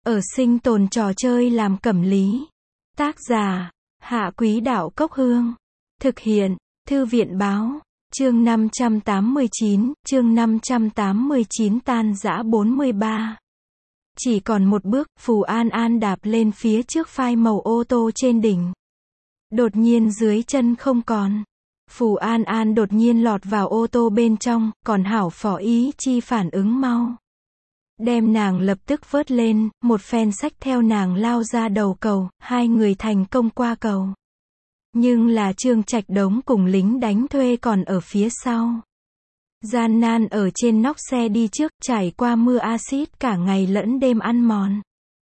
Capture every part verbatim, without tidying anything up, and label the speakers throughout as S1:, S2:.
S1: Ở sinh tồn trò chơi làm cẩm lý. Tác giả, Hạ Quý Đạo Cốc Hương. Thực hiện, Thư viện Báo. Chương năm trăm tám mươi chín, chương năm trăm tám mươi chín tan rã bốn mươi ba. Chỉ còn một bước, Phù An An đạp lên phía trước phai màu ô tô trên đỉnh. Đột nhiên dưới chân không còn. Phù An An đột nhiên lọt vào ô tô bên trong, còn hảo Phó Ý Chi phản ứng mau. Đem nàng lập tức vớt lên, một phen xách theo nàng lao ra đầu cầu, hai người thành công qua cầu. Nhưng là Trương Trạch Đống cùng lính đánh thuê còn ở phía sau. Gian nan ở trên nóc xe đi trước, trải qua mưa axit cả ngày lẫn đêm ăn mòn.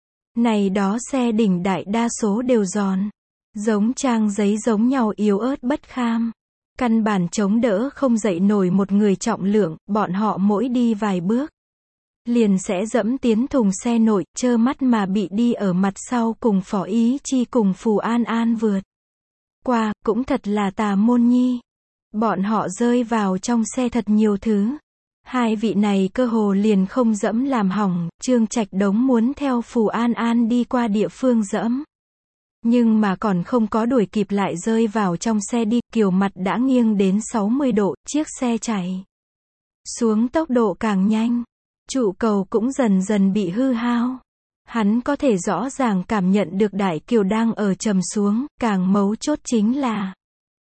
S1: Này đó xe đỉnh đại đa số đều giòn. Giống trang giấy giống nhau yếu ớt bất kham. Căn bản chống đỡ không dậy nổi một người trọng lượng, bọn họ mỗi đi vài bước. Liền sẽ dẫm tiến thùng xe nội, trơ mắt mà bị đi ở mặt sau cùng Phó Ý Chi cùng Phù An An vượt qua, cũng thật là tà môn nhi. Bọn họ rơi vào trong xe thật nhiều thứ. Hai vị này cơ hồ liền không dẫm làm hỏng, Trương Trạch Đống muốn theo Phù An An đi qua địa phương dẫm. Nhưng mà còn không có đuổi kịp lại rơi vào trong xe đi, kiểu mặt đã nghiêng đến sáu mươi độ, chiếc xe chạy xuống tốc độ càng nhanh. Trụ cầu cũng dần dần bị hư hao. Hắn có thể rõ ràng cảm nhận được đại kiều đang ở trầm xuống, càng mấu chốt chính là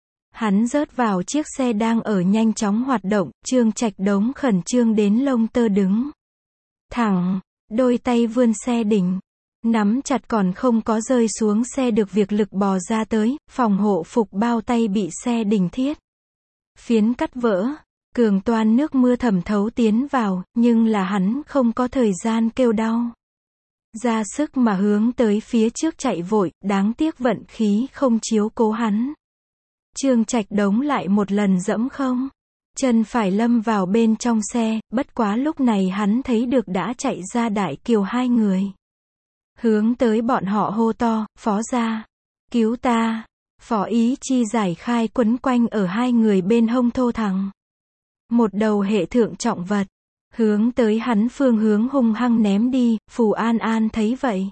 S1: hắn rớt vào chiếc xe đang ở nhanh chóng hoạt động, Trương Trạch Đống khẩn trương đến lông tơ đứng thẳng, đôi tay vươn xe đỉnh, nắm chặt còn không có rơi xuống xe được việc lực bò ra tới, phòng hộ phục bao tay bị xe đỉnh thiết phiến cắt vỡ. Cường toan nước mưa thẩm thấu tiến vào, nhưng là hắn không có thời gian kêu đau. Ra sức mà hướng tới phía trước chạy vội, đáng tiếc vận khí không chiếu cố hắn. Trương Trạch Đống lại một lần dẫm không. Chân phải lâm vào bên trong xe, bất quá lúc này hắn thấy được đã chạy ra đại kiều hai người. Hướng tới bọn họ hô to, Phó gia, cứu ta. Phó Ý Chi giải khai quấn quanh ở hai người bên hông thô thẳng. Một đầu hệ thượng trọng vật, hướng tới hắn phương hướng hung hăng ném đi. Phù An An thấy vậy,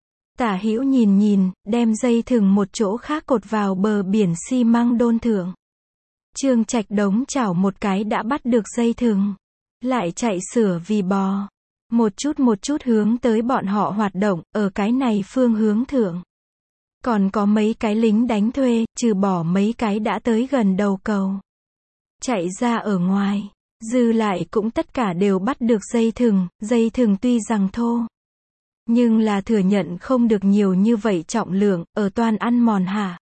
S1: tả hữu nhìn nhìn, đem dây thừng một chỗ khác cột vào bờ biển xi măng đôn thượng. Trương Trạch Đống chảo một cái đã bắt được dây thừng, lại chạy sửa vì bò, một chút một chút hướng tới bọn họ hoạt động, ở cái này phương hướng thượng. Còn có mấy cái lính đánh thuê, trừ bỏ mấy cái đã tới gần đầu cầu, chạy ra ở ngoài, dư lại cũng tất cả đều bắt được dây thừng, dây thừng tuy rằng thô, nhưng là thừa nhận không được nhiều như vậy trọng lượng, ở toàn ăn mòn hạ.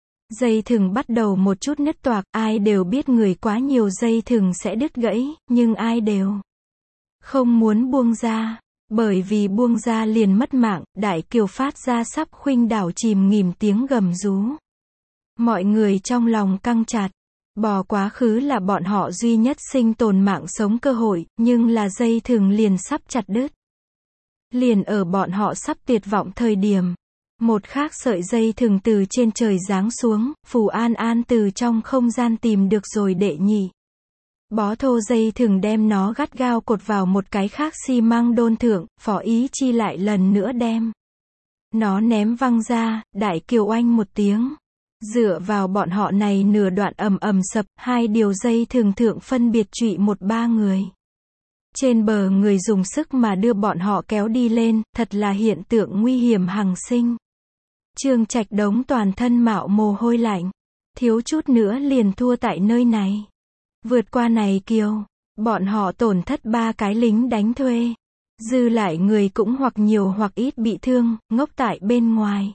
S1: Dây thừng bắt đầu một chút nứt toạc, ai đều biết người quá nhiều dây thừng sẽ đứt gãy, nhưng ai đều không muốn buông ra, bởi vì buông ra liền mất mạng, đại kiều phát ra sắp khuynh đảo chìm nghỉm tiếng gầm rú. Mọi người trong lòng căng chặt. Bò quá khứ là bọn họ duy nhất sinh tồn mạng sống cơ hội, nhưng là dây thừng liền sắp chặt đứt. Liền ở bọn họ sắp tuyệt vọng thời điểm, một khác sợi dây thừng từ trên trời giáng xuống, Phù An An từ trong không gian tìm được rồi đệ nhị bó thô dây thừng, đem nó gắt gao cột vào một cái khác xi măng đôn thượng. Phó Ý Chi lại lần nữa đem nó ném văng ra, đại kiều oanh một tiếng. Dựa vào bọn họ này nửa đoạn ầm ầm sập, hai điều dây thường thượng phân biệt trụy một ba người. Trên bờ người dùng sức mà đưa bọn họ kéo đi lên, thật là hiện tượng nguy hiểm hằng sinh. Trương Trạch Đống toàn thân mạo mồ hôi lạnh, thiếu chút nữa liền thua tại nơi này. Vượt qua này kiều, bọn họ tổn thất ba cái lính đánh thuê. Dư lại người cũng hoặc nhiều hoặc ít bị thương, ngốc tại bên ngoài.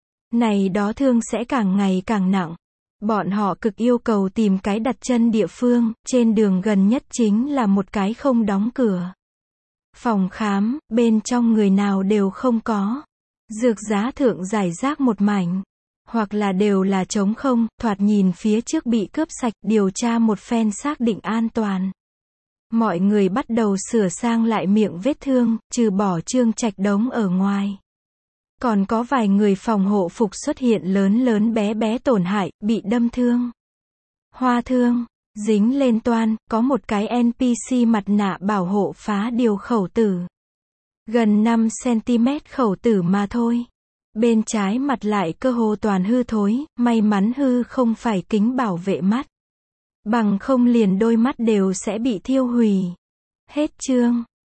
S1: Này đó thương sẽ càng ngày càng nặng. Bọn họ cực yêu cầu tìm cái đặt chân địa phương, trên đường gần nhất chính là một cái không đóng cửa phòng khám, bên trong người nào đều không có. Dược giá thượng giải rác một mảnh, hoặc là đều là trống không, thoạt nhìn phía trước bị cướp sạch, điều tra một phen xác định an toàn. Mọi người bắt đầu sửa sang lại miệng vết thương, trừ bỏ Trương Trạch Đống ở ngoài. Còn có vài người phòng hộ phục xuất hiện lớn lớn bé bé tổn hại, bị đâm thương, hoa thương, dính lên toan, có một cái en pê xê mặt nạ bảo hộ phá điều khẩu tử. Gần năm xăng-ti-mét khẩu tử mà thôi. Bên trái mặt lại cơ hồ toàn hư thối, may mắn hư không phải kính bảo vệ mắt. Bằng không liền đôi mắt đều sẽ bị thiêu hủy. Hết chương.